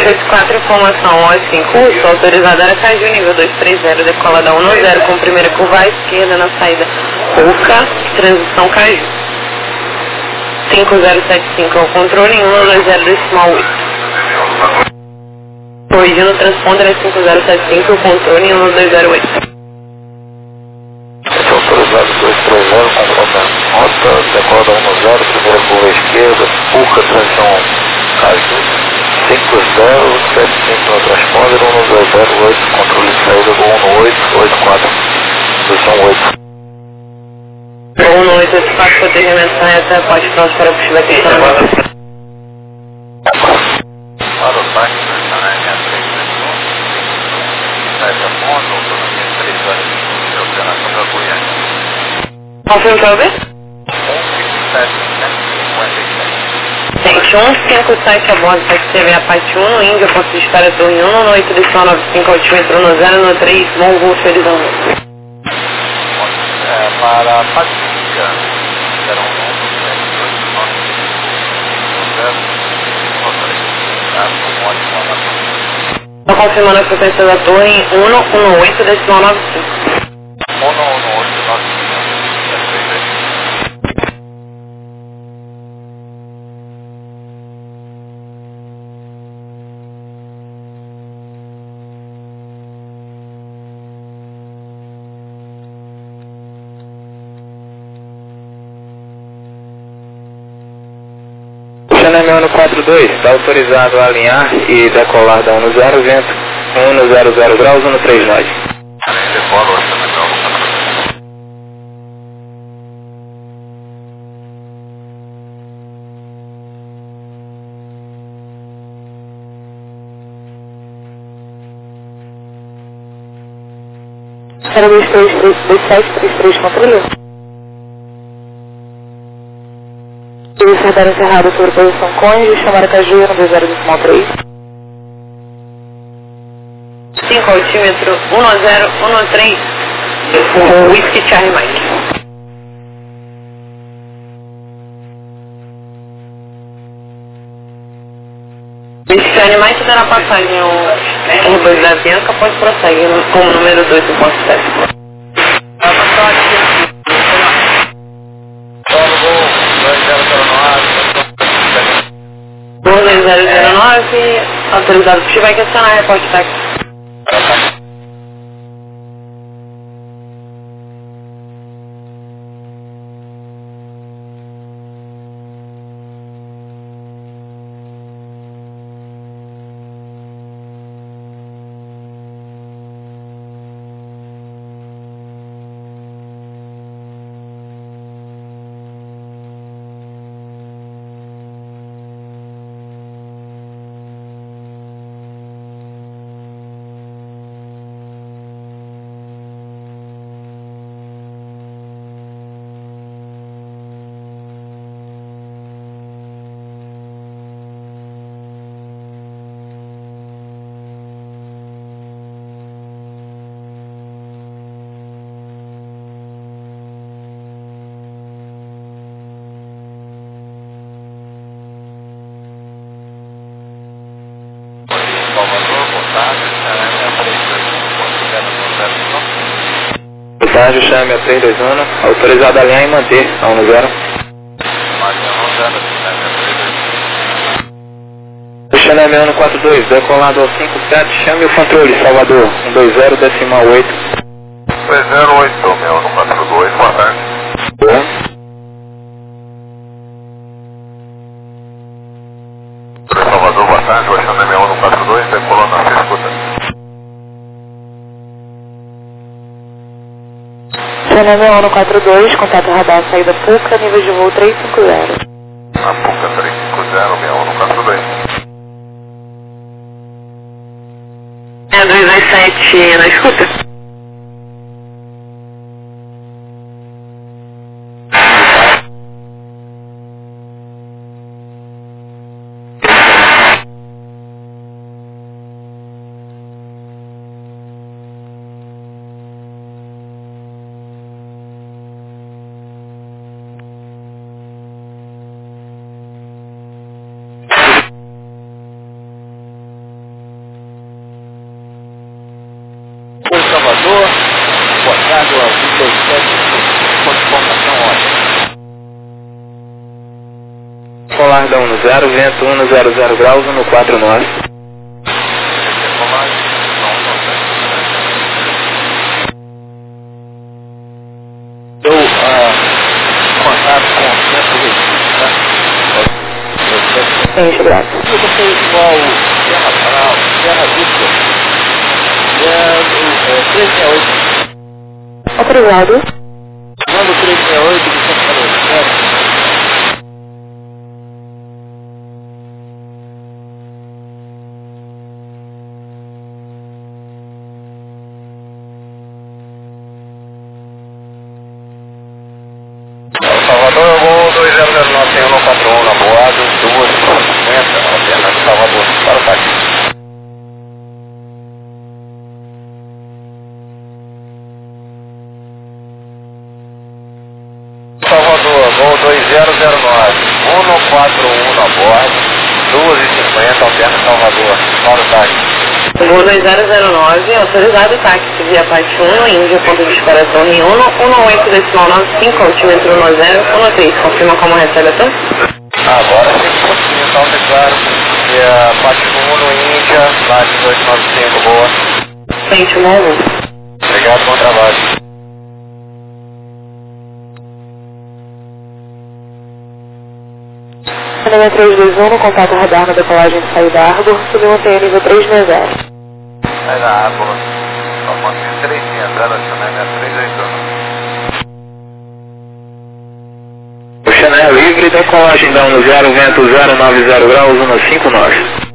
884, informação OS em curso, autorizada era Caju, nível 230, decola da 10 com primeira curva à esquerda na saída Uca, transição Caju. 5075 é o controle, 120 decimal 8. Corrigindo o transponder é 5075, o controle 1208. Autorizado 230, conforme nota, decola da 10, primeira curva à esquerda, Uca, transição Caju. 5075 no transponder, 1208, controle de saída do 1884, posição 8. 1884, protegimento até pode transferir para o Chile aqui também. Para o site do Sananya 331, essa ponta, autonomia 3 horas de operação da Goiânia. Confirma para ouvir? 157, 157. Gente, 157 a bordo da TV a parte 1 no Índia, ponto de espera torre 1, no 8 decimal 95, altímetro no 0, no 3, Mongo, Felizão. Para a Pacífica, serão 1, Estou confirmando a frequência da torre em 118 decimal 95. 11895. Chanel no 42, está autorizado a alinhar e decolar da 10, vento 100 graus, 13 nós. Decola o Chanel no 42. Era 2733 controle. Observar encerrado sobre posição cônjuge, chamar a Caju, no 20 decimal 3. 5 altímetro, 1013, o Whisky Charlie Mike. Whisky Charlie Mike está na passagem, o R2 da Bianca, pode prosseguir como número 2 do posto 7. 2009, autorizado que vai questionar a reporte táxi. Estágio chame a 321, autorizado a alinhar e manter a 10. Chanel 142, decolado ao 57, chame o controle, Salvador, 120 decimal 8. 308, 142, boa tarde. Salvador, boa tarde, o Chanel 142, decolando a 6, escuta. Chanel 142, contato radar, saída PUCA, nível de voo 350. A PUCA 350, 142. 227 na escuta. decolar da 10, vento 100 graus, 149. Deu contato com o centro registro, né? Sim, graças. Eu passei igual Terra Brau, Terra Dupla, é 368. Autorizado. Manda o 368 do Centro Palestina. Salvador, voo 2009, tem 141 na Boado, 250, alternando Salvador, para o táxi. Salvador, voo 2009, 141 na Boado, 250, alterna Salvador, para o táxi. Voo 2009, autorizado táxi via parte 1, Índia, ponto de exploração Rio 18,95, altímetro 10, 13, confirma como recebe a taxa? Agora sim, então declaro que a parte 1 Índia, lá de 1895, boa. Sente uma luz. Obrigado, bom trabalho. Número 321, no contato radar na decolagem de saída Argo, subiu um TN nível 360. Sai da água, só consegui 300, ela chama 381. O Chanel livre, decolagem da 10, vento 090 graus, 159.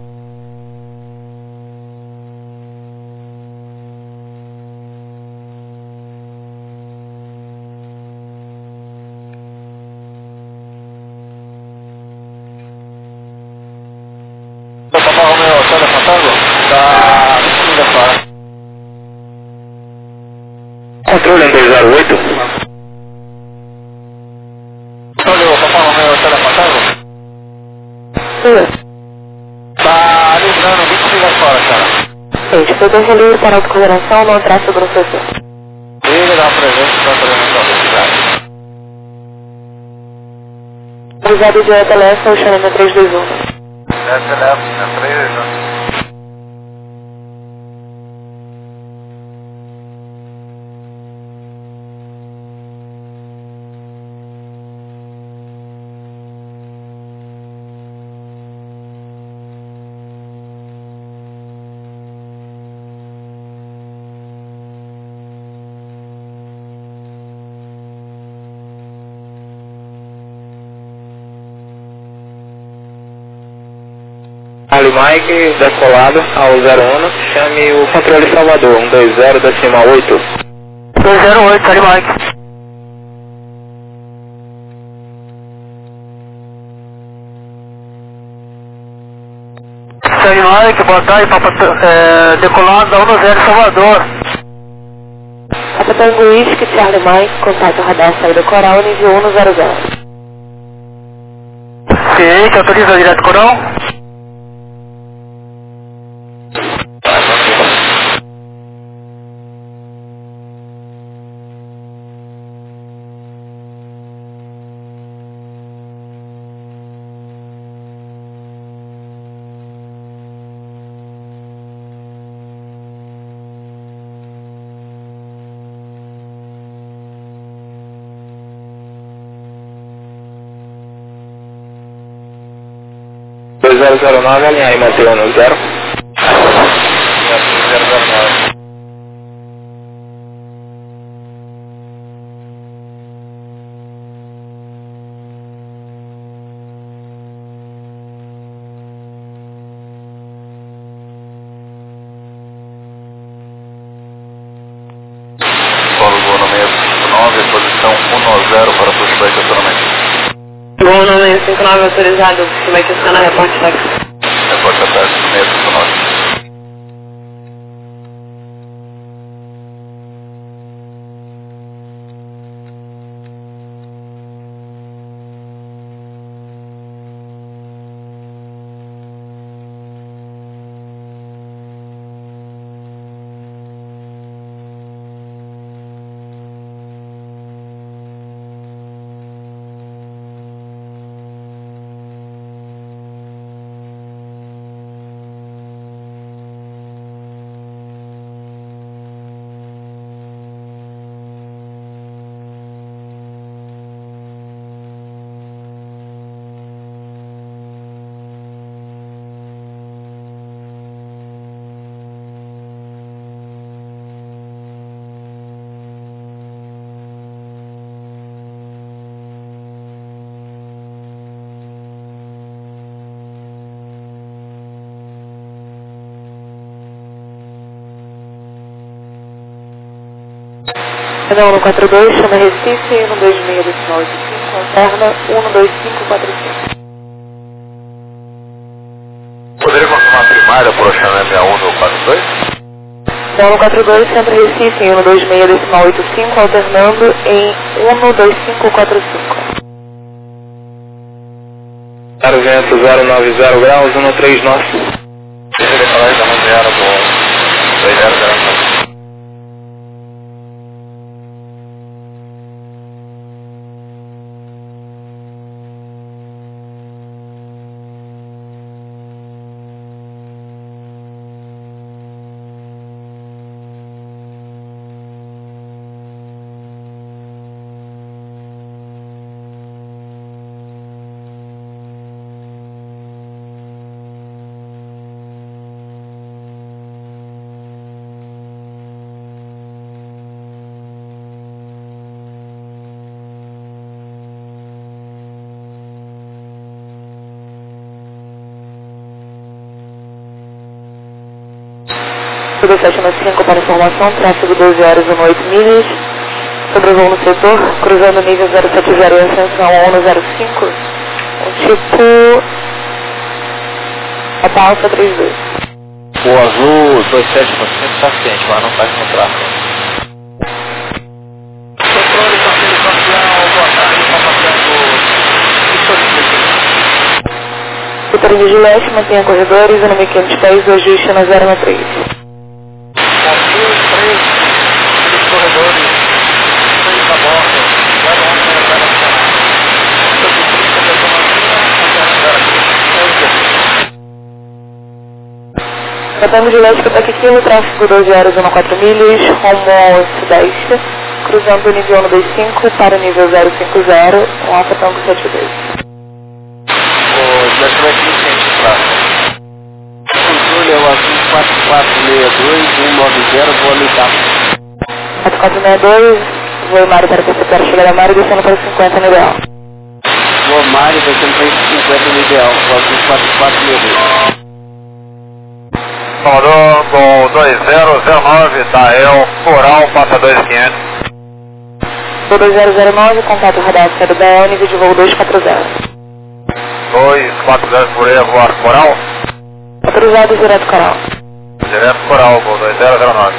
Papai Romeu, sai da Fantasma? Da segunda fase. Controle 208. Olha, Papai Romeu, sai da Fantasma? Sim. Tá livrando 20 milhas fora, cara. Gente, foi conselheiro para autocoordenação, não tráfego no CC. Liga, dá uma presença para coordenação da cidade. Avisado de OTLS ao Chanel 321. Essa leva, 381. Ali Mike, decolado ao 01, chame o controle Salvador, 120, decimal 8. 208, Ali Mike. Ali Mike, boa tarde, decolado da 10 Salvador. Papa Tango Whisky, Charlie Mike, contato radar saída Coral, nível 100. Ciente, autoriza direto Coral? Zero 09, alinhar aí, Mateu no 0. 009. Polo Gol no 659, posição 10 para pushback estacionamento. Gol no 659 autorizado, que vai questionar a reporte táxi. Reporte táxi 659. Canal 142, chama Recife, 126 decimal 85, alterna 12545. Poderia confirmar a primária por Oxané 6142? Canal 142, Centro Recife, 126 decimal 85, alternando em 12545. Vento 090 graus, 139. Deixa eu decolar da Monteara do 2009. Tudo 795 para informação, tráfego 12 horas e 8 milhas, sobrevoo no setor, cruzando nível 070 e ascensão 105, tipo a Alfa 32. O azul 27% está ciente, mas não está com tráfego. Controle parceiro parcial, boa tarde, está Vitória de Gilete, mantenha corredores, número 510, o ajuste na 013. corredores, 6 a bordo, 011, Batamos de leste para Quilo, tráfego 12 horas 14 milhas, rumo sudeste, cruzando o nível 125 para o nível 050, com Alfa Tango 72. O Desmete Vicente, tráfego. Controle é o azul 4462, 190, vou ligar. 4462, voo Mário para para chegar a Mário, descendo para 50 no ideal. Vou Mário, descendo para 50 no ideal, o azul 4462. Salvador com 2009, Tael, Coral, passa 2500. Voo 2009, contato radar série da nível de voo 240. 240 por aí, voar Coral. Autorizado direto Coral. Direto Coral, com 2009.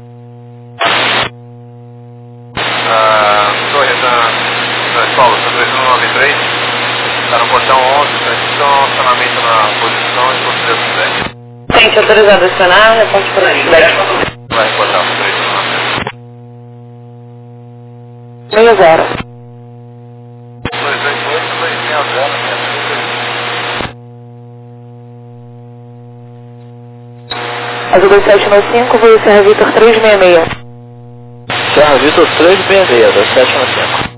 Paulo, são 2193, está no portão 11, transição, acionamento na posição e posterior do 10. Gente, autorizado a acionar, reporte por aí. Vai reportar o 319. 60. 288, 260. Azul 2795, voo Serra Vitor 366. Serra Vitor 366, 2795.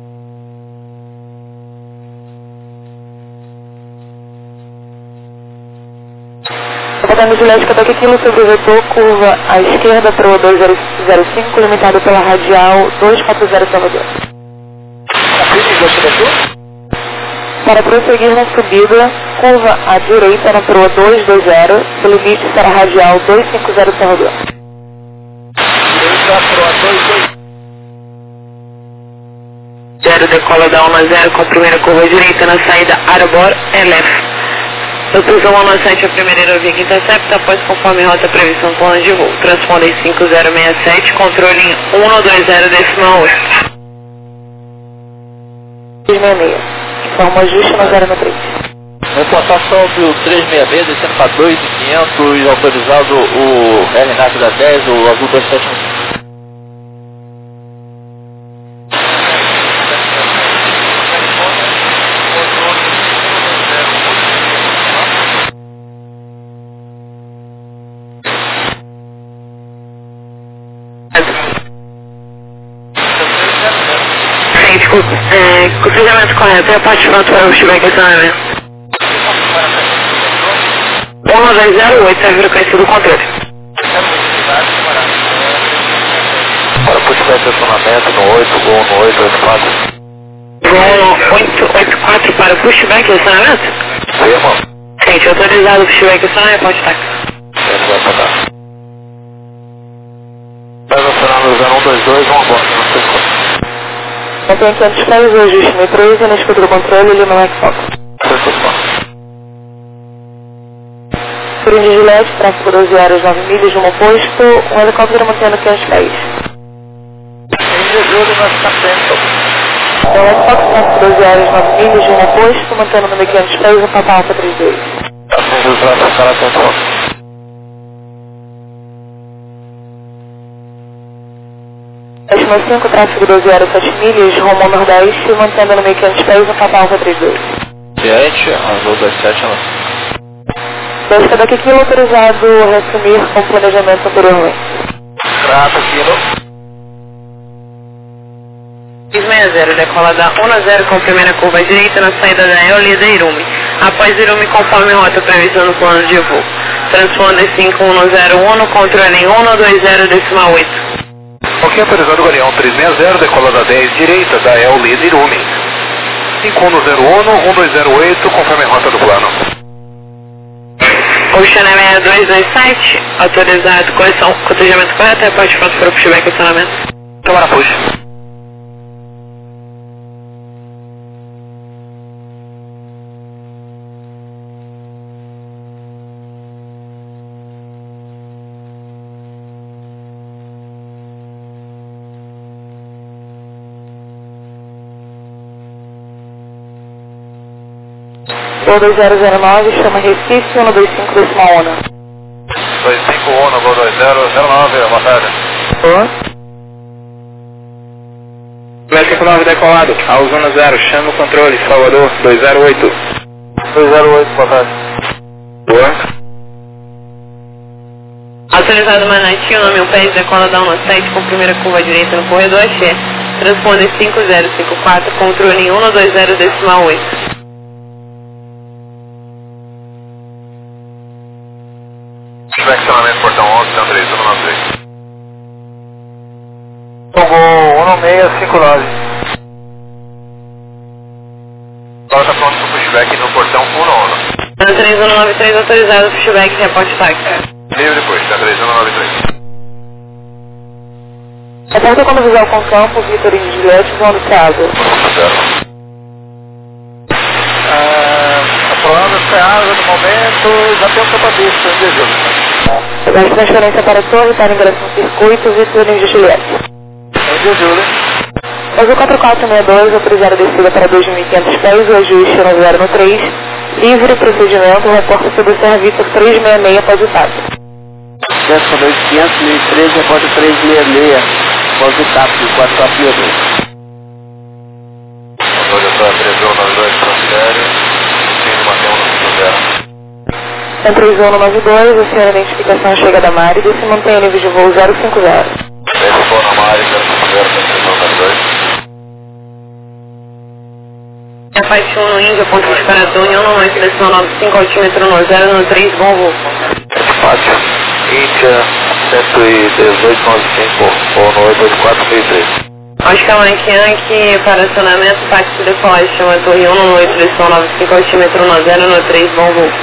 Batamos de leste para Quilo, sobre o vetor, curva à esquerda para o 205, limitado pela radial 240 Salvador. Para prosseguir na subida, curva à direita na proa 220, o limite será radial 250 Salvador. Direita, proa 220. 0 decola da 1-0 com a primeira curva direita na saída Arbor LF. Doutor 197, a primeira aerovia que intercepta, após conforme rota prevista no plano de voo. Transpondem 5067, controle em 120 decimal 8. 366. Informa ajuste na 093. Reportação do 366, descendo para 2.500, autorizado o RNAC da 10, o azul 275. Com o cruzamento correto, é a parte frontal, o Chibac acionamento. 1208, serve frequência do controle. Para pushback acionamento no 884. Voo 884 para pushback acionamento? Firma. Gente, autorizado o pushback acionamento, pode estar. Vai acionar no 0122, vamos embora. Mantém 500 pés, o ajuste 1013, na escuta do controle, ele não é que foca. Turim de Juliette, tráfego 12 horas, 9 milhas, rumo oposto, um helicóptero mantendo 500 pés. Um helicóptero, tráfego 12 horas, 9 milhas, rumo oposto, mantendo número 500 pés, um Papa Alfa 32. Estima 5, tráfego 12 horas, 7 milhas, rumo nordeste, mantendo número 500 pés, um Papa Alfa 32. Diante, Azul 27, 2 Quebec Kilo, autorizado a reassumir com planejamento anteriormente. Grato, Kilo. 660, decola da 10 com primeira curva à direita na saída da Eolida Irume. Após Irume, conforme rota prevista no plano de voo. Transponder 5101, controle em 120,8. Ok, autorizado Galeão 360, decola da 10 direita da Eolida Irume. 5101, 1208, conforme rota do plano. Ocean 6227, autorizado, correção, cotejamento correto, repórte pronto para o pushback e acionamento. Câmara push. Gol 2009, chama Recife, 125 decimal ONU. 251, Gol 2009, boa tarde. Boa. 259 decolado, ao zona 0, chama o controle, Salvador, 208. 208, boa tarde. Boa. Autorizado Manati, nome 1 pés, decola da 17 com primeira curva à direita no corredor Axé. Transponder 5054, controle em 120 decimal 8. Flexionamento portão 11, 3193. Gol 1659. Agora está pronto para o pushback no portão 11. 3193, autorizado pushback, reporte táxi. Livre depois, 3193. Reporta como visual com campo, Vitor e Juliette, voando Thiago. Aprovando o Ceasa no momento, já tem um capacete, em Jesus. Pegar transferência para a torre, para ingresso no circuito, Vitor e Juliette. Em Jesus. Azul 4462, autorizado a descida para 2.500 pés, o ajuste 90 no 3. Livre procedimento, reporta sobre o Servitor 366 após o TAP. Desce 2500, 1013, repórter 366, após o TAP, 4462. Olha só, 3192, transfere. Sim, mantém 150. Em 3192, o senhor identificação chega da Mari e se mantém o nível de voo 050. Desce for na Mari, 050, A parte 1 no Índia, ponto de disparador, em 1 direção 95, altímetro no 0, no 3, bom voo. Fácil. Índia, 11895, ou no 88463. Oscar Mike Yankee, para acionamento, táxi decolagem, chama torre 1 no 8, direção 95, altímetro no 0, no 3, bom voo.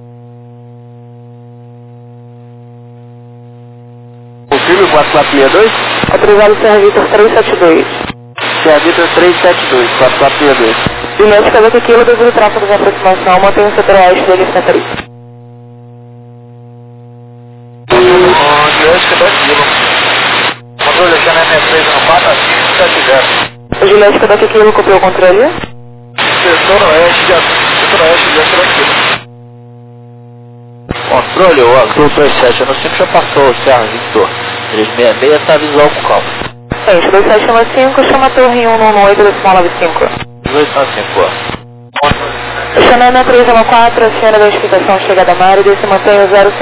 Possível 4462? Autorizado Servitor 372. Servitor 372, 4462. Juliette, Quebec Kilo, devido ao tráfego de aproximação, mantém o setor oeste da lista 3. Juliette, Quebec Kilo. Controle, Xané 63 no 4, 570. O Juliette, Quebec Kilo, copiou o controle. Setor oeste de Quebec Kilo. Controle, o Azul 27, no 5 já passou o Serra Victor. 366 está visual com calma. 2795, chama a torre 1 no 8, decimal 95. 1895, O Xanana 314, aciona a identificação chega da Mari e se mantém o 050.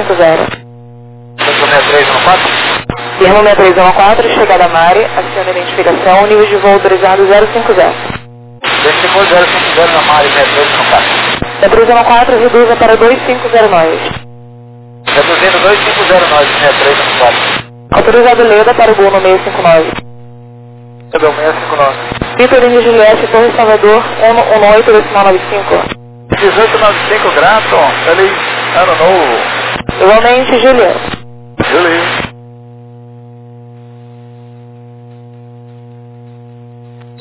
63 no 4? Termo 6314, chega da Mari, aciona a identificação, nível de voo autorizado 050. Desce for 050 na Mari, 63 no 4. 314, reduza para 2509. Reduzindo 2509, 63 no 4. Autorizado Leda para o Gol no 659. Deu 659. Vitor e Juliette, Torre Salvador, 118, decimal 95. 1895, grato. Feliz ano novo. Igualmente, Juliette. Feliz.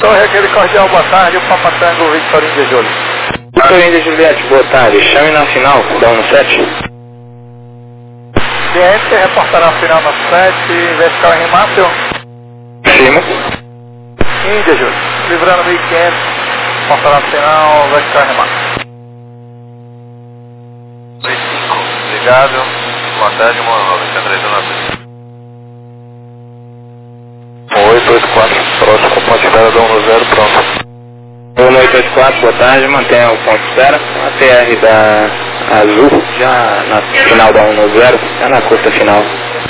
Torre, aquele cordial, boa tarde, o Papatango, Victorinho de Júlio. Victorinho de Juliette, boa tarde. Chame na final da 17. Cliente, reportará a final na 7, vertical em Rimácio. Chimo. Índia, Júlio. Livrando 1500, reportará a final, vertical em Rimácio. 35, obrigado. Boa tarde, Mono, 9319. 884, próximo com ponte espera da 10, pronto. 1884, boa tarde, mantenha o ponto de espera. A TR da Azul, já na final da 10, já na curta final.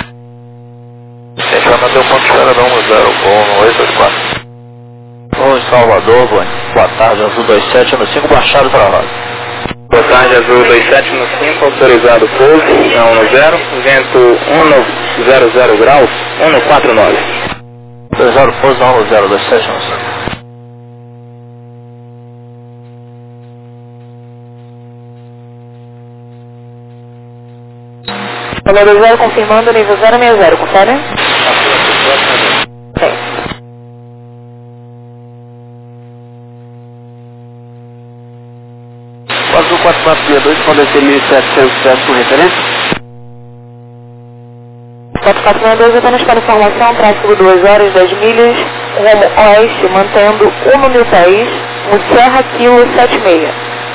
A gente vai manter o ponto de espera da 10 com 884. Oi, Salvador, boa tarde, Azul 27 no 5, baixado para a roda. Boa tarde, Azul 27 no 5, autorizado pouso na 10, vento 1,00 graus, 1,49. 20 pouso na 10, 27 no 5. Valor 0 confirmando, nível 060, confere? Sim. Azul 4462, fornecer 1700 por referência. 4462, apenas para informação, tráfego 2 horas, 10 milhas, rumo oeste, mantendo 1 no 1000 no Serra Kilo 76.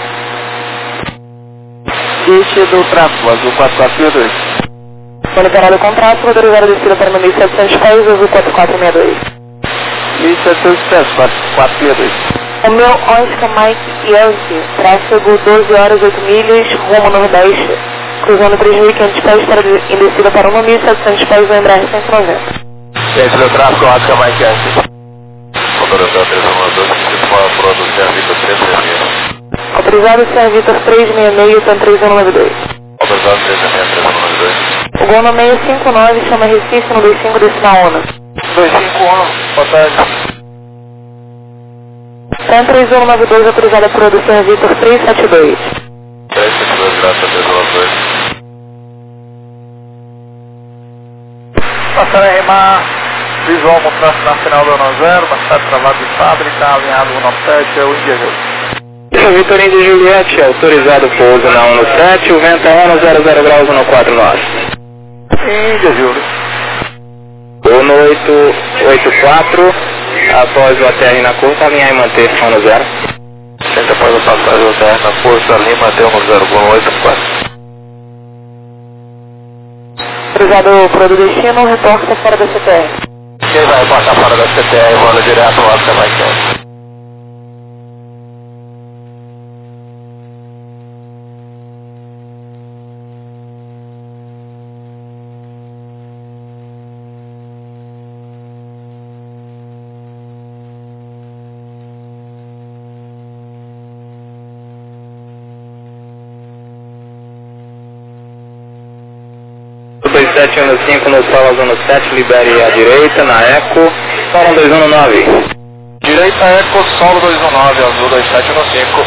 Deixa do tráfego, Azul 4462. Monitorado com tráfego, autorizado descida para 1.700 pés, Azul 4462. 1700 pés, 4462. O meu Oscar Mike Yankee, tráfego 12 horas, 8 milhas, rumo nordeste, cruzando 3.500 pés para em descida para 1.700 pés no Embraer 190. Gente do tráfego, Oscar Mike Yankee. Motorizado 312, que for produzir a Vitor 366. Autorizado Sr. Vitor 366, TAN 3192. Autorizado 366, 3192. O gol no 659, chama Recife no 25 decimal ONU. 251, boa tarde. TAN 3192, autorizada por do Sr. Vitor 372. 372, graças a Deus, 2. Passando a remar, visual montante na final do 10, bastante travado de fábrica, alinhado 17, é o Índia Júlio. Victorinho de Juliette, autorizado pouso na 17, o vento é 1,00 graus, 1,49. Índia Júlio. O no 884, após o ATR na curta, alinhar e manter 10. Gente, após a passagem do ATR na força, alinha e manter 10 com 884. Autorizado por do destino, reporta fora da CTR. Quem vai passar fora da CTR, roda direto, o Oscar vai querer. O 2715 no solo, zona 7, libere à direita, na Eco, solo 219. Direita Eco, solo 219, azul 2715.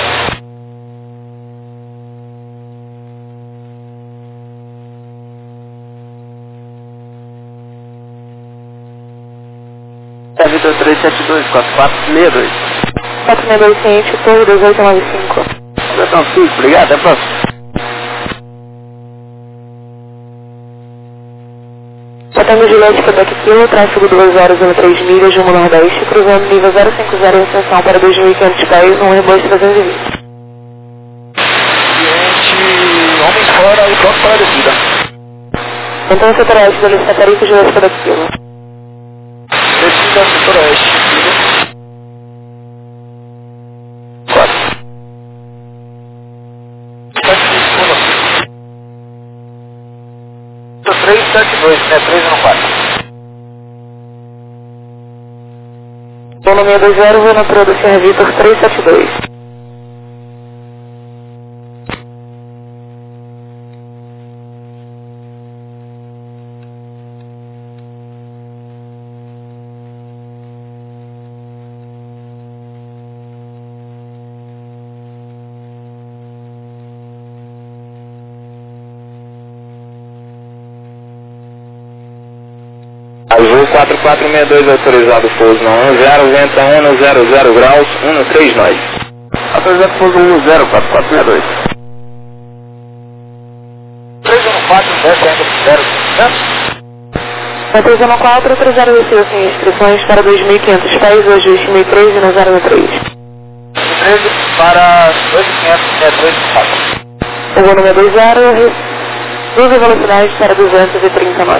É Vitor 372, 4462. 462 ciente, torre 2895. Então, sim, obrigado, até a próxima. Tango Juliette, Quebec Kilo, tráfego 2 horas, 3 milhas, rumo nordeste, cruzando nível 050 em extensão para 2.500 pés, no Airbus 320. Cliente, homens fora e pronto para a descida. Então, setor oeste da lista Tarifa Juliette, Quebec Kilo. Descida, setor oeste. 4. 372, né? 3 no 4. Bom, no 620, vou na produção Vitor 372. Azul 4462 autorizado pouso na 10, vento a 100 graus, 13 nós. Autorizado pouso 10, 4462. 314, 10 ainda pro 0, 314, 30 desceu sem instruções para 2.500 pés, hoje 2013 no 013. 13 para 2.500, 2.4. O voo número 20, reduz a velocidade para 230 nós.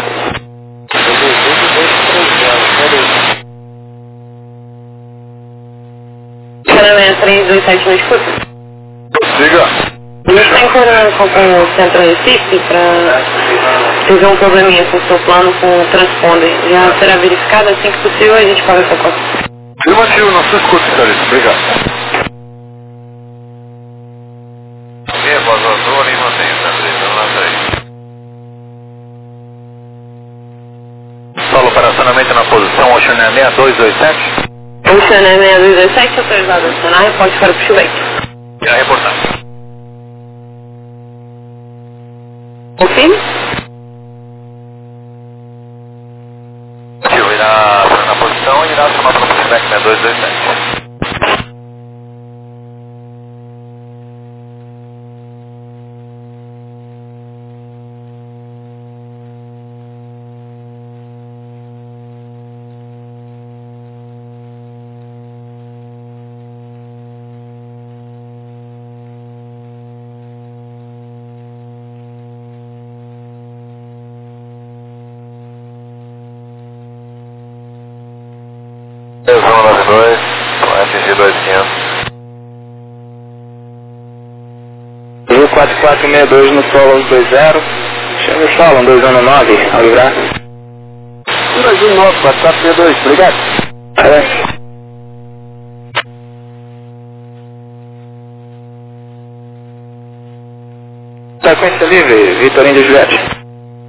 Channel 327 no escuta. Siga. A gente está informando com o Centro Recife para resolver um probleminha com o seu plano com o transponder. Já será verificado assim que possível, a gente paga essa conta. Afirmativo, não se escuta, senhorita. Obrigado. Minha voz azul, nem mantém o centro, Solo operacionamento na posição Oceania 6227. Oceania 6227, autorizado a acionar, reporte para o pushback. Já reportado. Confirme? Irá na posição e irá acionar para o pushback 6227. Zona 92, FG 2500. 4462 no solo 20. Chama o solo 219, ao livrar. 219, 4462, obrigado. Sequência livre, Vitorino de Juliette.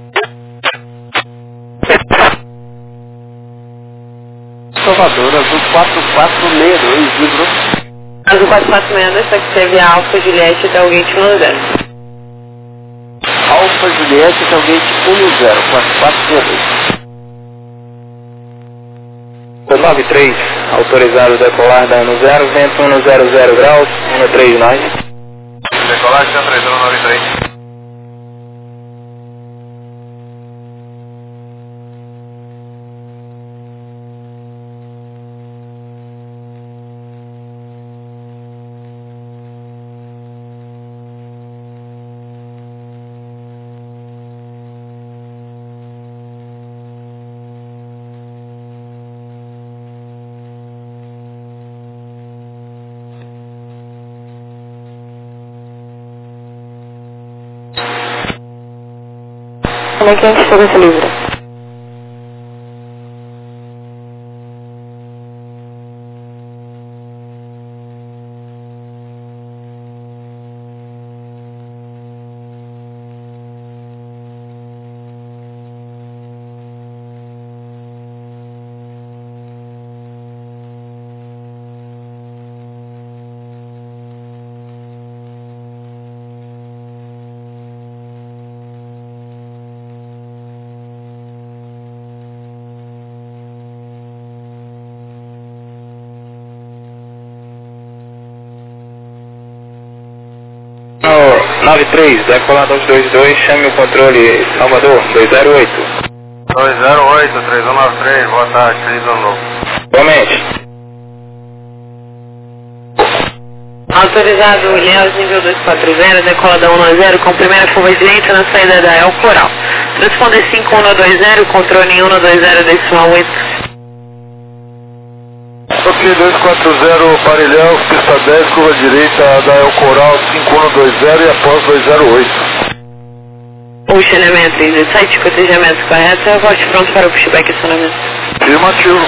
Salvador, azul 4462, livro. Azul 4462, só que teve a Alfa Juliette até o gate 10. Alfa Juliette até o gate 10, 4462. 93, autorizado decolar da 10, vento 100 graus, 13 nós. Decolagem 3093. Como é que a gente pega esse livro? No 93, decolar 222, chame o controle Salvador 208. 208, 3193, boa tarde, feliz ano novo. Igualmente. Autorizado Ilhéus, nível 240, decola da 190, com primeira curva direita na saída da El Coral. Transponder 5120, controle 120, decimal 8. Ok, 240, Parilhão, pista 10, curva direita da El Coral, 5120 e após 208. Oceania 637, cotejamento correto, volte pronto para o pushback e acionamento. Afirmativo.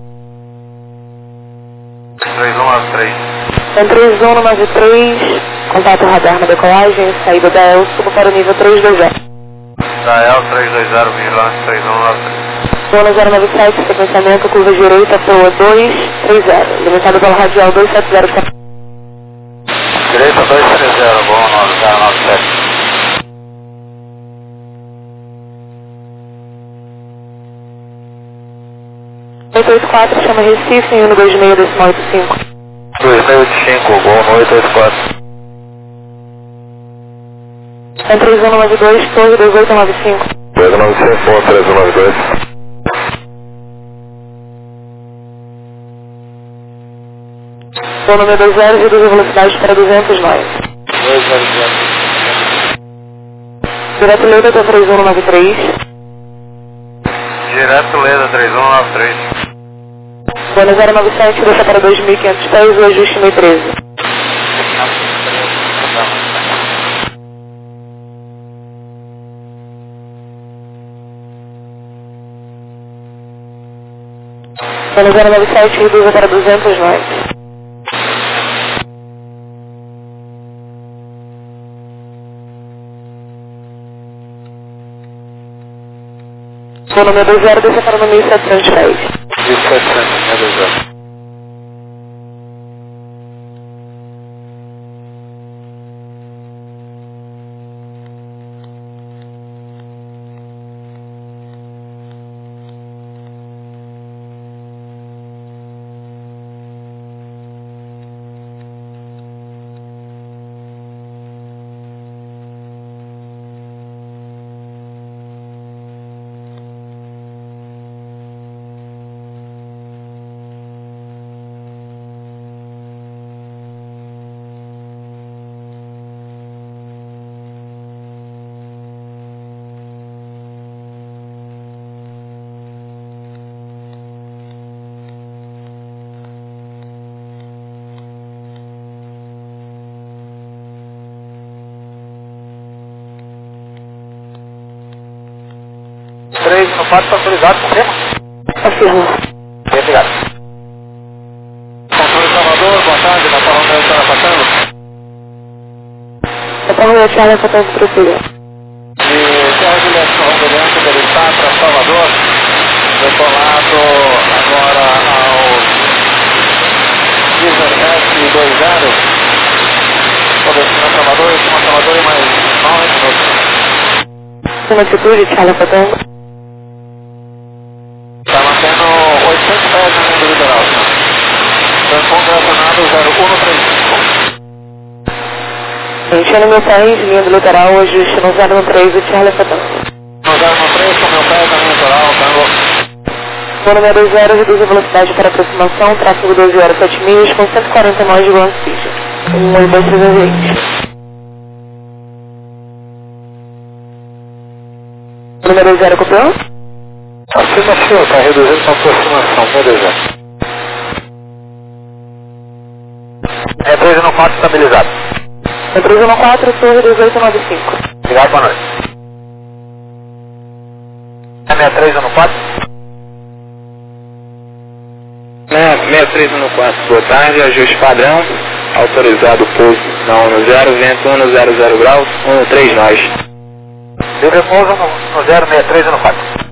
3193. Então 3193, contato radar na decolagem, saída da El, suba para o nível 320. Da El 320, vigilante 3193. Zona 097, sequenciamento, curva direita, POA 230, limitado pelo radial 270. Direita 230, bom 9097. 884, chama Recife, em 126,85. 2685, gol no 884. Em 3192, torre 2895. 295, 3192. Voo número 20, reduz a velocidade para 200 nós. 200. Direto Leda até 3193. Direto Leda 3193. Voo 097, deixa para 2.500 pés, o ajuste 1013. Voo 097, reduza para 200 nós. Voo número 20, deixa para 1.700 pés. 1700, meu Deus. Três no 4, autorizado, confirma? Afirmo. Bem, obrigado. Controle Salvador, boa tarde, Natal Romeu, está passando? Natal Romeu, Charlie, Fotógrafo, prossiga. E Serra Juliette, Rondeliano, ele está para Salvador, decolado agora aos 17:20. Estou destinando Salvador, estima Salvador em mais 9 minutos. Uma atitude, Charlie, Fotógrafo. Está mantendo 800 pés na linha do litoral. Transponder acionado 0135. Enchendo meu país, linha do litoral, ajuste no 013, o Charlie Fotógrafo. No 013, com meu pés na linha litoral, tango. Voo número 0, reduz a velocidade para aproximação, tráfego 12 horas 7 milhas, com 140 nós de Grand City. 18220. Número 0, copiou? Acima senhor, está reduzindo para aproximação, meu Deus. É 3 no 4 estabilizado. É 314, torre 1895. Obrigado, boa noite. É 63 no 4? 63 no 4, boa tarde, ajuste padrão, autorizado pouso na 10, vento 100 graus, 13 nós. Livre pouso no 063 no 4.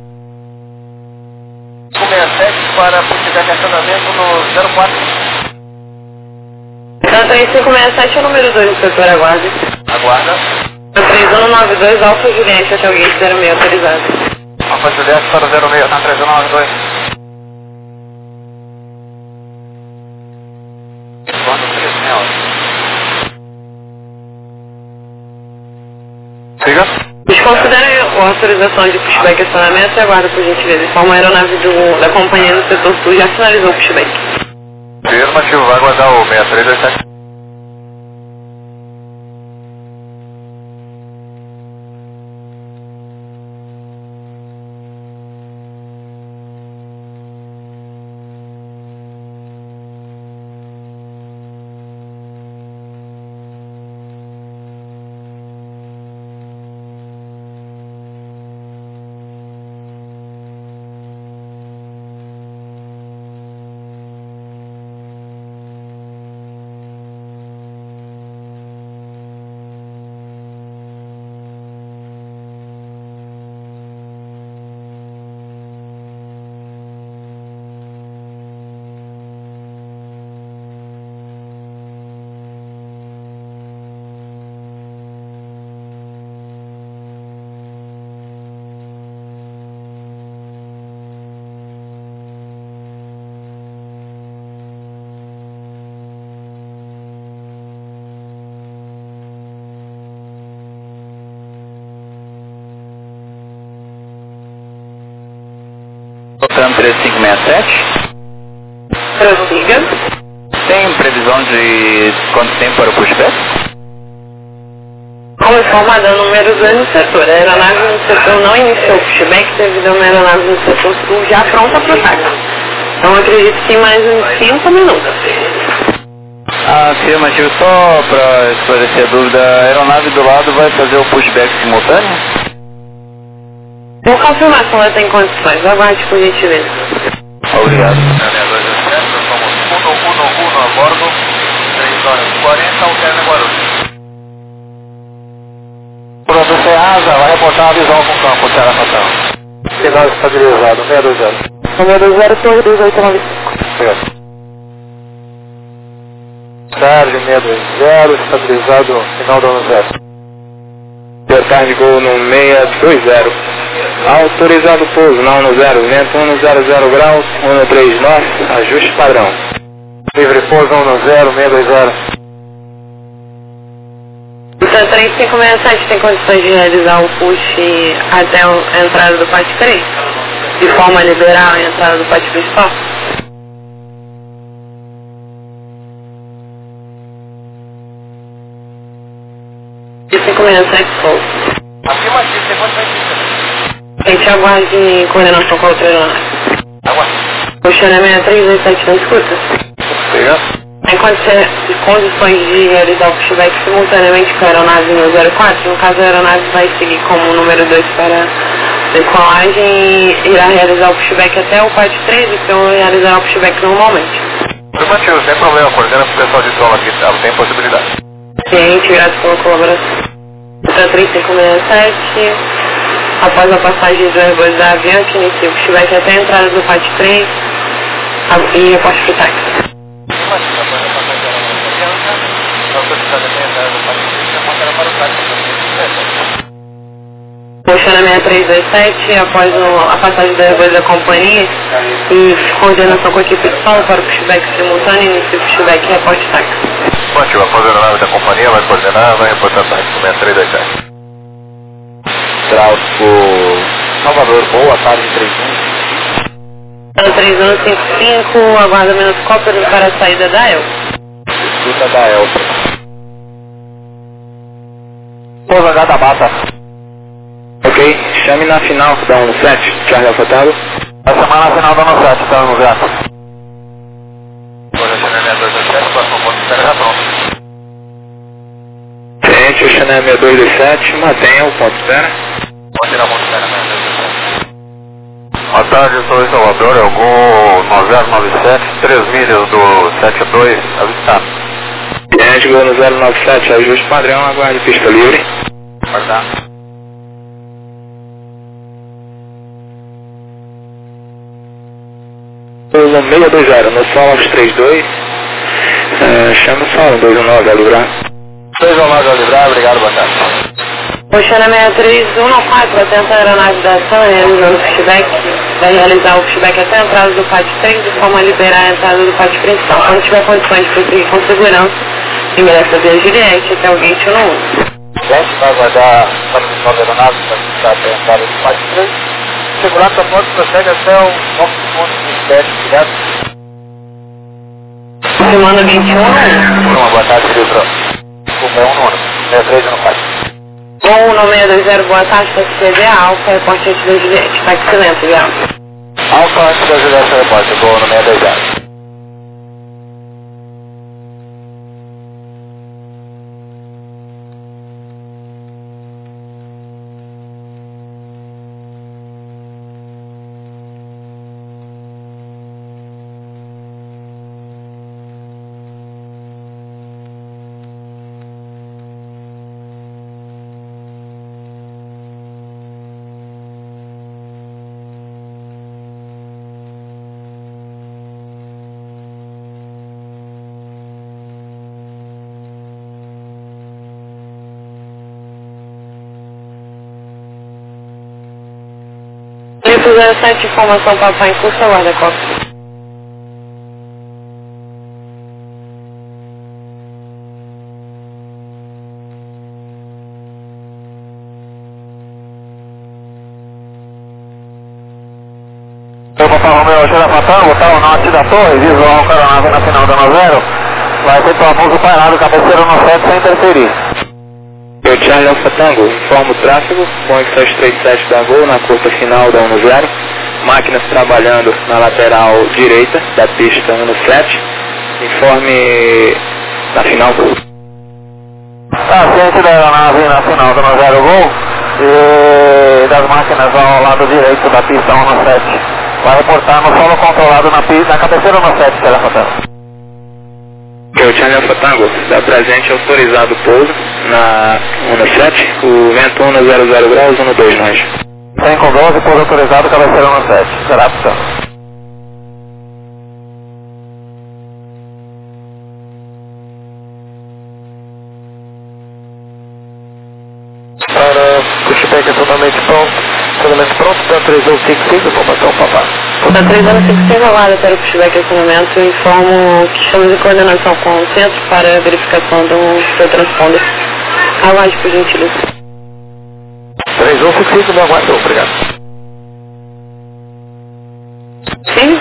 167 para possibilidade de acionamento no 04. Tanto em 567 é o número 2 do setor, aguarde. Aguarda. 3192, Alfa Juliette, até o gate 06 autorizado. Alfa Juliette para 06, tá 3192. Quando frio, senhor. Siga. Desconsiderem a autorização de pushback e acionamento e aguarda, por gentileza. Informa a aeronave da companhia do setor sul já finalizou o pushback. Afirmativo, vai aguardar o 6327. TAM 3567. Prossiga. Tem previsão de quanto tempo para o pushback? Como informada, número 2 no setor. A aeronave no setor não iniciou o pushback devido a uma aeronave no setor sul já pronta para o ataque. Então acredito que em mais uns 5 minutos. Afirmativo, só para esclarecer a dúvida, a aeronave do lado vai fazer o pushback simultâneo? Por confirmação, ela tem condições. Aguarde por gentileza. Obrigado. Somos 111 a bordo, 3 horas e 40, alterna Guarulhos. Pronto, Ceasa, vai reportar a visão com o campo, Ceará Natal. Sinal estabilizado, 620. 620, torre 2895. Obrigado. Tarde, 620, estabilizado, final do ano 0. Boa tarde, gol no 620. Autorizado pouso, não no 0, vento 100 graus, 13 norte, ajuste padrão. Livre pouso 110, 620. O TAM 3567 tem condições de realizar o push até a entrada do PAT 3? De forma a liberar a entrada do PAT principal? E 567 pouso. Afirmativo, tem quanto vai ser? A gente aguarde em coordenação com a outra aeronave. Aguarde. O Xana 6327 não escuta? Obrigado. Tem condições de realizar o pushback simultaneamente com a aeronave no 04? No caso, a aeronave vai seguir como número 2 para decolagem e irá realizar o pushback até o PAT 3, então realizará o pushback normalmente. Afirmativo, sem problema, coordena com o pessoal de solo aqui, tá? Tem possibilidade. Ciente, graças pela colaboração. TAM 3567, após a passagem do Airbus da Aviante, inicia o pushback até a entrada do PAT 3 e reporte para o táxi. O Xana 6327, após a passagem do Airbus da companhia e coordenação com a equipe de solo para o pushback simultâneo, inicia o pushback e reporte táxi. Afirmativo, após a aeronave da companhia vai coordenar, vai reportar para a 6327. Tráfico Salvador, boa tarde, 31. 3155, aguarda minuto cópia para a saída da El. Escuta da Elsa. Pouso H da Mata. Ok, chame na final da 17, Charlie Alfatado. Vai chamar na final da 17, tá no gato. Agora, Xana 6227, próximo ponto, espera já pronto. Ciente, o Xana 6227, mantenha o ponto espera. Pode tirar a ponto, espera, 6227. Boa tarde, eu sou em Salvador, é o Gol 9097, 3 milhas do 72, avistado. Ciente, gol no 097, ajuste padrão, aguarde pista livre. Aguardar. Pouso 620, no solo 32, chama o solo 219 a livrar. 219 a livrar, obrigado, boa tarde. O Xana 6314, atenta a aeronave da ação, realizando o pushback, vai realizar o pushback até a entrada do PAT 3, de forma a liberar a entrada do PAT principal. Quando tiver condições de prosseguir com segurança, ingressa via Juliette até o gate 1. Gente, vai aguardar para o final da aeronave, para ficar até a entrada do PAT 3. Segurança pode prossegue até o nosso ponto de teste, obrigado. Semana 21. Boa tarde, Silvio. Desculpa, é um número. 63 no PAT. Bom, 9620, boa tarde, PCD, Alfa, reporte antes da Juliette. Tá excelente, viu? Alfa antes da Juliette, repórter, Gol no 620. Grupo 07, informação papai em curso, aguarda cópia. Eu vou Alfa Romeo Xerapa Tango, tá o norte da torre, visual Caranave na final da 0. Vai efetuar pouso parado, cabeceira no 7 sem interferir. Eu, Charlie Alfa Tango, informo o tráfego, Boeing 737 da Gol na curva final da 10. Máquinas trabalhando na lateral direita da pista 17. Informe na final. Tá, ciente da aeronave na final da 0 Gol e das máquinas ao lado direito da pista 17. Vai reportar no solo controlado na cabeceira 17, Xerapa Tango. Eu, Charlie Alfa Tango, está presente autorizado o pouso na 17, o vento 100 graus, 12 nós. 100 com 12, pouso autorizado, cabeceira 17, Xerapa Tango. Para Cuxibé, acionamento pronto, da 3155, informação papai. Da 3155, aguarda para o Cuxibé acionamento, informo que estamos em coordenação com o centro para a verificação do seu transponder. Aguarde, por gentileza. 3155, me aguardou, obrigado. Sim?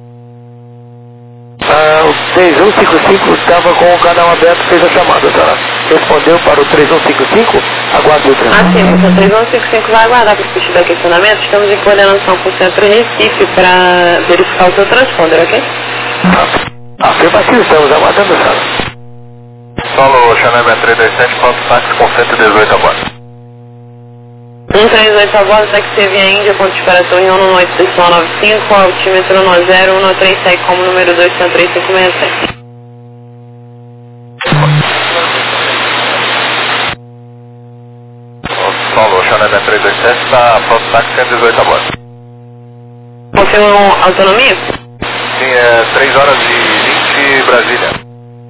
O 3155 estava com o canal aberto, fez a chamada, tá? Respondeu para o 3155, aguarde o Ah, sim, o 3155 vai aguardar para o Cuxibé acionamento. Estamos em coordenação com o centro Recife para verificar o seu transponder, ok? Afirmativo, estamos aguardando, cara. Solo Xaname 327, pronto, táxi com 118 a bordo. 138 a bordo, táxi Sevilla Índia, ponto de espera Torre 1 noite, decisão 95, altímetro 10, 137 como número 2, 13567. Solo Xaname 327, está pronto, táxi 118 a bordo. Confirma autonomia? Sim, é 3 horas e 20 Brasília.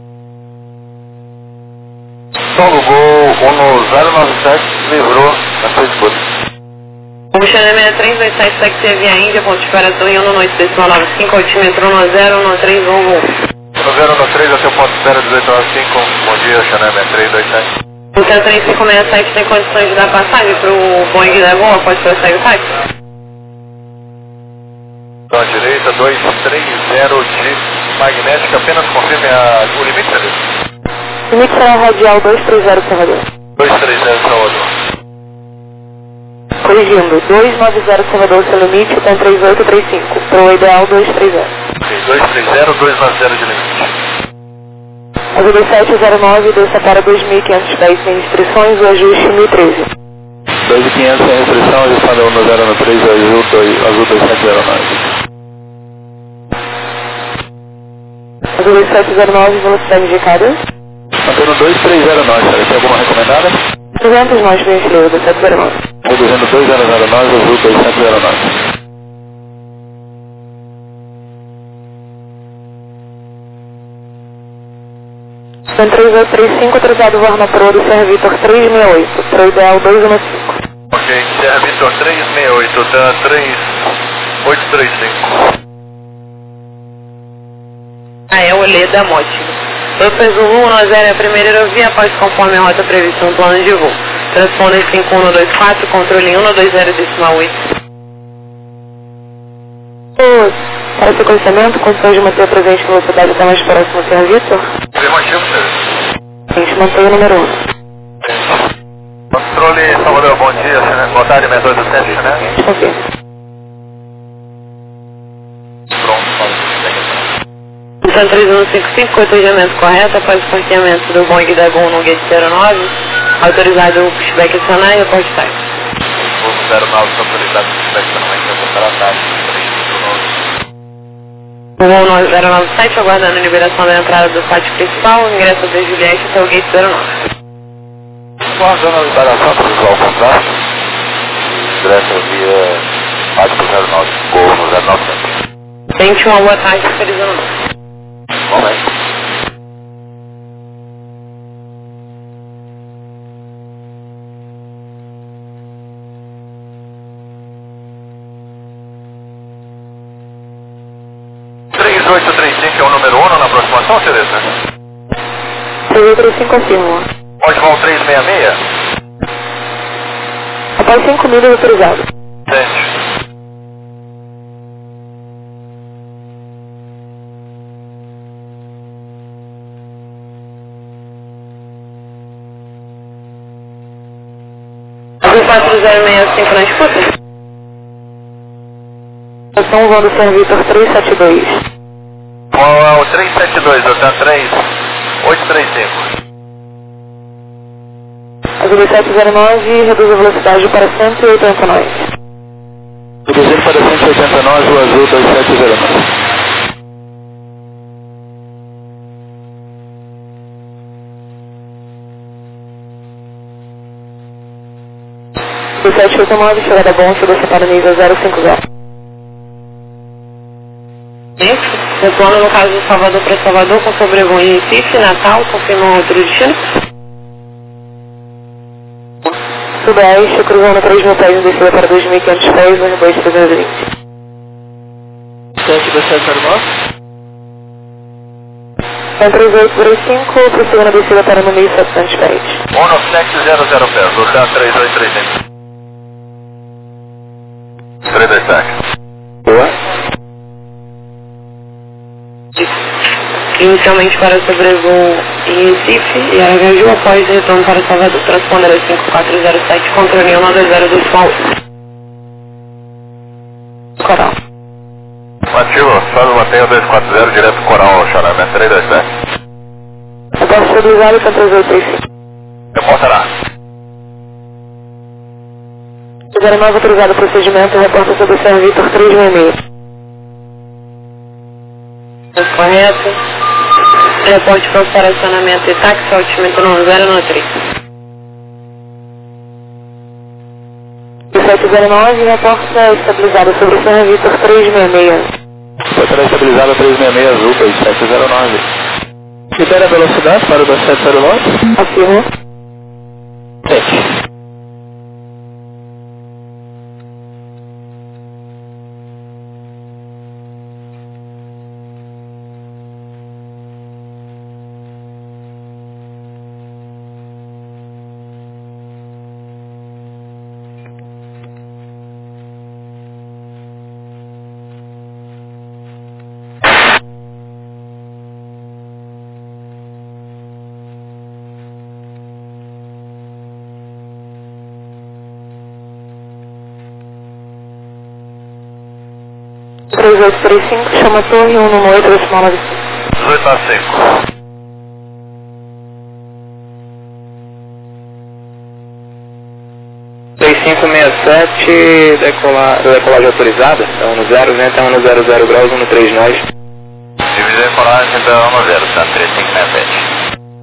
Solo Gol 1097, livrou na Facebook. O Xaname 327, táxi Sevilla Índia, ponto de espera Torre 1 noite, decisão 95, altímetro 10, 13111. 1013 até o ponto 018 horas 5, bom dia, Xaname 327. O 3567 tem condições de dar passagem para o Boeing da Gol após que eu sair o táxi? Então, à direita, 230 de magnética, apenas confirme o limite, Salvador. Limite será radial 230, Salvador. 230, Salvador. Corrigindo, 290, Salvador, seu limite, com 3835, para o ideal 230. Sim, 230, 290 de limite. Azul 2709, desça para 2.510 sem restrições, o ajuste 1013. 2.500 sem restrição, ajustando 1093, azul 2709. Azul 2709, velocidade indicada. Mantendo 2309, cara. Tem alguma recomendada? 200 nós, gentileza, 2709. Reduzindo 2009, azul 2709. São 3835, autorizado voar na proa do Serra Vitor 368, para o ideal 215. Ok, Serra Vitor 368, tá 3835. É o Olê da Mote. Lopes do Rio, 10 é a primeira aerovia, após conforme a rota prevista no plano de voo. Transponder 5124, controle 120,8. Para sequenciamento, condições de manter presente a velocidade até mais próximo do Serra Vitor? Afirmativo, senhor. A gente mantém o número 1. Controle Salvador, bom dia, boa tarde, mentor do centro, né? Confirma. Pronto, Então 3155, cortejamento correto após o parqueamento do Boeing da Gol no Gate 09, autorizado o pushback acionar e reporte táxi. Voo 09, autorizado o pushback acionar e reporte táxi. O voo 097, aguardando a liberação da entrada do pátio principal, ingresso da Juliette até o Gate 09. Guardando a liberação do visual contraste, ingresso via pátio 09, Gol no 097. Tente uma boa tarde, feliz ano novo. Momento. É o número 1 na aproximação, Teresa? 3835 confirma. Pode voar 366? Após 5 milhas autorizado. Sente. 5 na escuta. Estação voando São Vitor 372. Qual é o 372, hotel 3835. Azul 2709, reduz a velocidade para 189. Reduzindo para 189, o Azul 2709. Azul 789, chegada bom, chegou para nível 050. Retorno no caso de Salvador para Salvador, com sobrevoo em Recife, Natal, confirma outro destino. Sudoeste, cruzando 3.000 pés, descida para 2.500 pés, no 2320. 72709. 3835, prossiga na descida para 1.700 pés. 1700 pés, hotel 3835. 327. Boa. Inicialmente para sobrevoo em Recife e Aracaju, após retorno para Salvador, transponder a 5407, controle 120 do Sol. Coral. Ativo, sobe o mantenha 240, direto Coral, Xaramé 327. Até estabilizado, 3835. Reportará. 09 autorizado o procedimento, reporta sobre o São Vitor 366. Correto. Reporte para estacionamento e táxi, altímetro 1093. 1709, reporta estabilizado sobre o São Vitor 366. Estará estabilizada 366 Azul 2709. Libera a velocidade para o 2709. Afirma. 7. Sim. 3835, chama a torre 118, decimal 95. 1895. 3567, decolagem autorizada, então no 0, venta 100 graus, 139. Divisão coragem da 10, tá? 3567.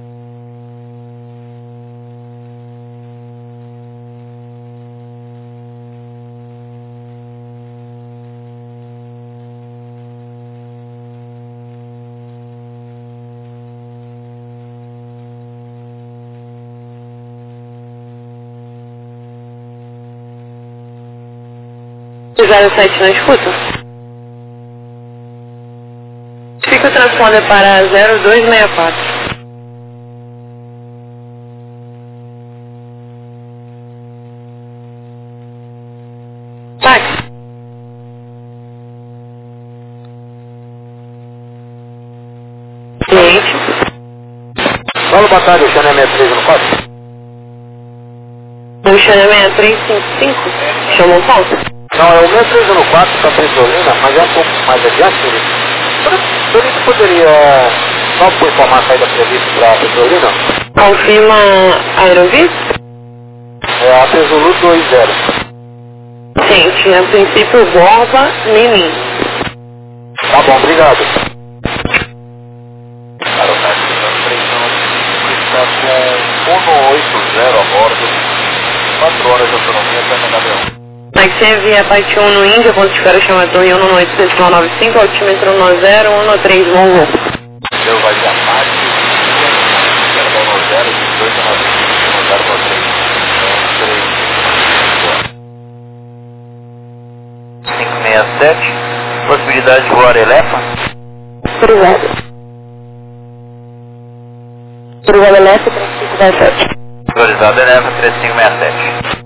Zero 7 na escuta. Fica o transponder para 0264. Táxi. Cliente. Fala, boa tarde, o Xané 63 no 4. O Xané 6355. Chamou o ponto. Não, é o 63 no 4 para Petrolina, mas é um pouco mais adiante. Por isso poderia só por informar a saída prevista para Petrolina? Confirma Aerovis? É a Resolu 20. Gente, a princípio Borba, Menin. Tá bom, obrigado. Para o táxi está com 180 a bordo, 4 horas de autonomia até Medalhão. Táxi via Parte 1 no Índia, ponto de espera chama torre 11895, altímetro 1013, Mongo. Deu vai de Apate, 090, 567, possibilidade de voar Elefa? Obrigado. Obrigado, Elefa, 3567. Autorizado Elefa 3567.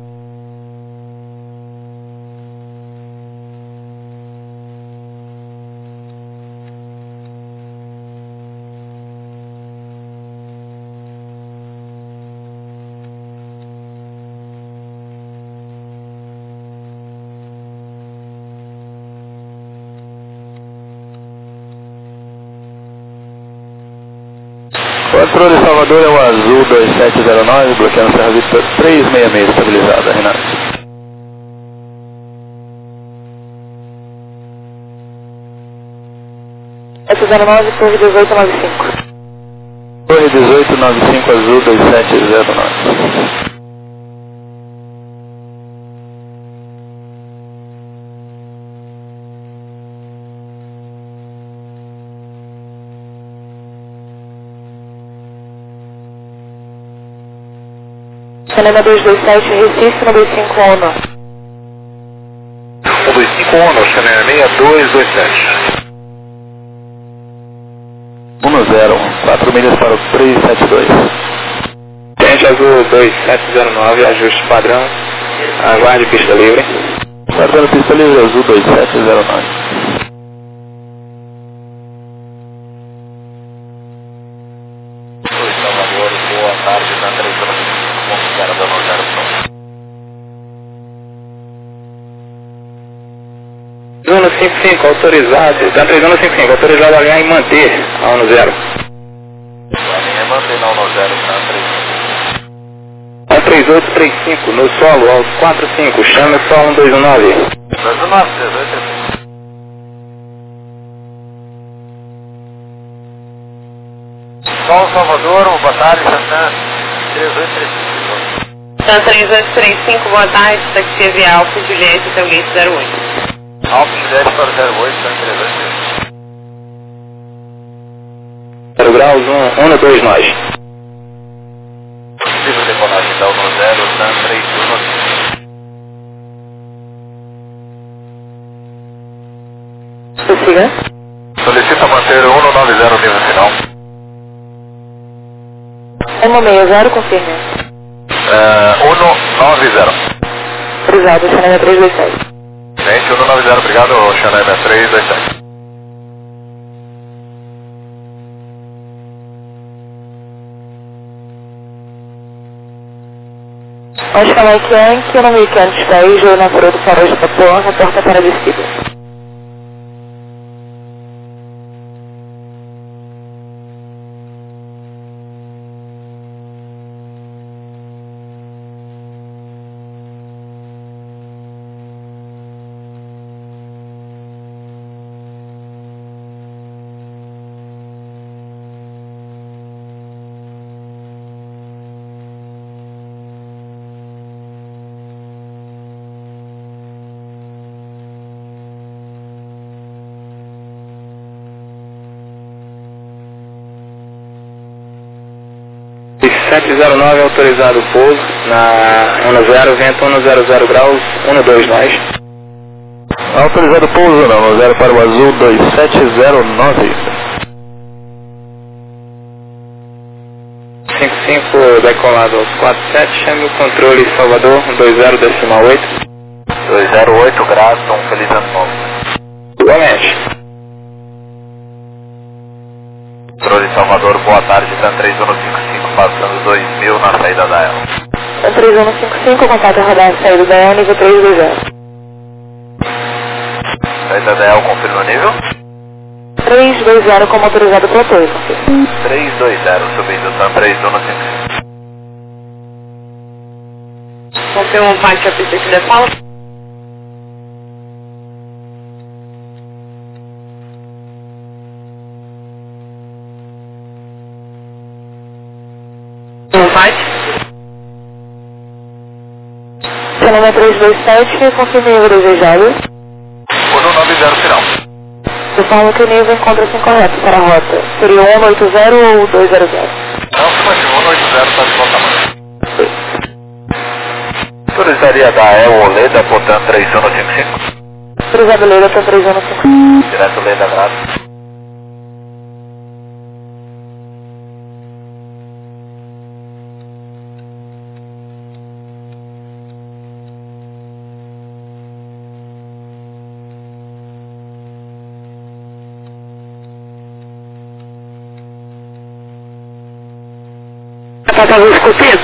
Controle Salvador é o azul 2709, bloqueando Serra Vista 366, estabilizada, Renato. S09, torre 1895. Torre 1895, azul 2709. Cinema 227, Recife, 125 ONU. 125 ONU, Cinema 6227. 10, 4 milhas para o 372. Tente azul 2709, ajuste padrão, aguarde pista livre. Guardando pista livre, azul 2709. Salvador, boa tarde, na 3155, autorizado, da 3155, autorizado a ganhar e manter a 10. A linha manter na 10, tá 3835, no solo, aos 45, chame o solo 219. 219, 1835. Sol Salvador, boa tarde, Santana 3835. Santa 3835, boa tarde, taxi avial, Alfa Juliette, até o gate 08. Alfa Juliette para 08, Santa 3835. 0 graus, 1, 2, nós. Possível decolagem da 10, Santa 3115. Prossiga. Solicita manter 190 nível final. 160, confirme. 190. Cruzado, Xanana 327. Gente, 190, obrigado, Xanana 327. Oscar Mike Yankee, número 510, Joana Fruto, Farol de Papuã, reporta para a descida. E 709 autorizado o pouso na 10, vento 100 graus, 12 nós. Autorizado o pouso na 10 para o azul 2709. 55 decolado aos 47, chame o controle Salvador 20,8. 208 graus, um feliz ano novo. Igualmente. Controle Salvador, boa tarde, TAM 3155, passando 2000 na saída da EL. TAM 3155, contato rodar saída da EL, nível 320. Saída da EL, confirma o nível? 320 como autorizado pela torre, confirma. 320, subindo TAM 3155. Confirma um parte a pista que decola. Cinema 327, confirme o nível desejado. 190 final. Informo que o nível encontra-se incorreto para a rota. Seria 180 ou 200? Não, afirmativo, 180 está de volta amanhã. Autorizaria da EL Leda, Potan 3155. Cruzado Leida, TAM 3155. Direto Leda, graças. Tá fazendo escuteiro?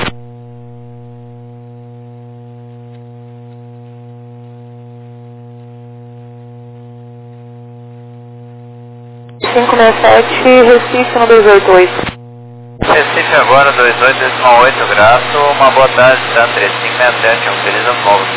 Recife no 288. Sequência agora 28,8 graço, uma boa tarde, tá? 3567, um feliz ano novo.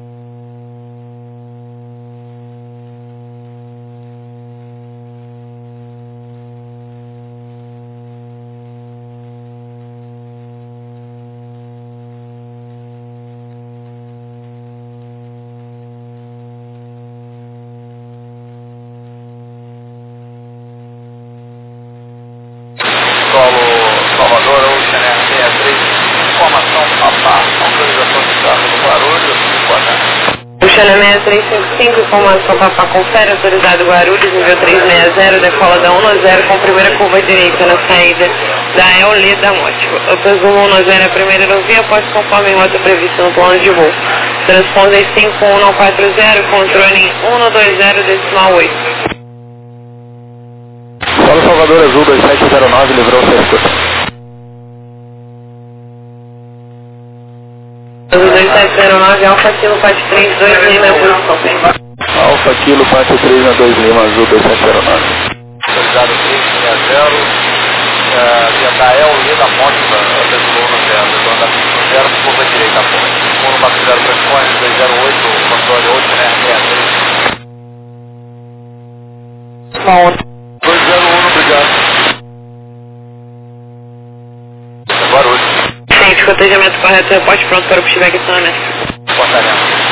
Salvador, Ocean R63, informação, autorização de tráfego do Guarulhos, boa tarde. Ocean 6355, informação Papá confere, autorizado Guarulhos, nível 360, decola da 10 com primeira curva direita na saída da Eoli da Mótico. Opus 110 a primeira aerovia, após conforme rota prevista no plano de voo. Transponder 5140, controle 120,8. Fala Salvador Azul 2709, livrou 6. Azul 2709, Alfa Kilo 432 Lima, posição. Alfa Kilo 43 na 2 Lima, Azul 2709. Autorizado 360, via da Eoli da Mótica, desvoo no 0, retorno da pista no 0, curva direita a ponte. 140 Pressões, 208, controle 8, né, 63. Uma outra. 201, obrigado. Guarulhos. Gente, cotejamento correto, reporte pronto para o pushback acionamento. Portaria.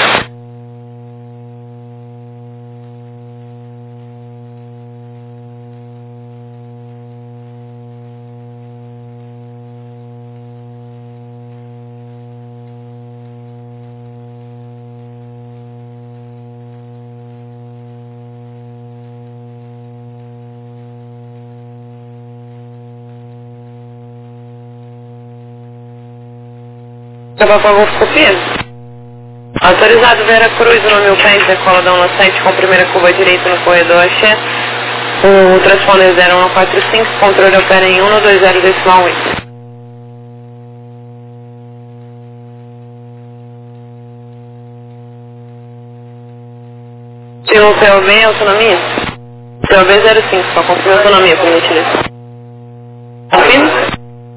Papá Golfo copia. Autorizado Vera Cruz, no 1010, decola da 17 com primeira curva direita no corredor Axé. O transponder 0145, controle opera em 120,8. Tem um POB, autonomia? POB 05, só confirma a autonomia, por gentileza. Confirma?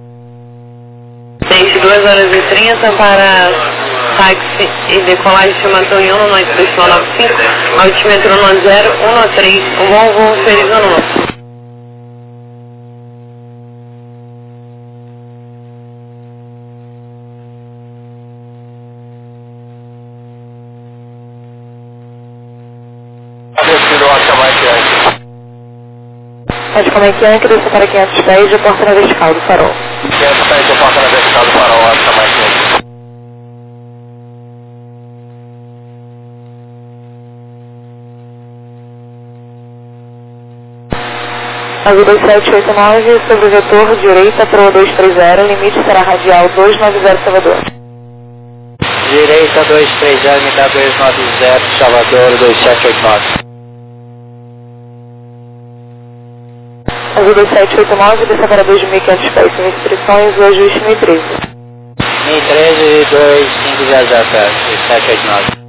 2h30 para táxi e decolagem de Matonho no 9295, altímetro 1013, Volvo feliz ano novo. Pode como é que é, que desça para 500 pés de porta na vertical do farol. 500 pés de porta na vertical do farol, acho que é mais que Azul 2789, sobre o vetor direita para o 230, limite será radial 290 Salvador. Direita 230, me dá 290, Salvador 2789. Azul 2789, desça para 2.500 pés sem restrições, o ajuste 1013. 1013 2500, 789.